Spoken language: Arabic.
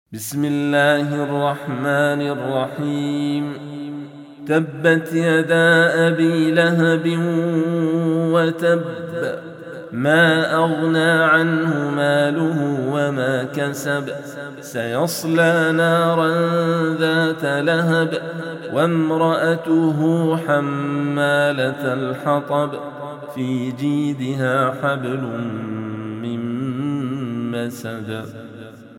بسم الله الرحمن الرحيم. تبت يدا أبي لهب وتب، ما أغنى عنه ماله وما كسب، سيصلى نارا ذات لهب وامرأته حمالة الحطب، في جيدها حبل من مسد.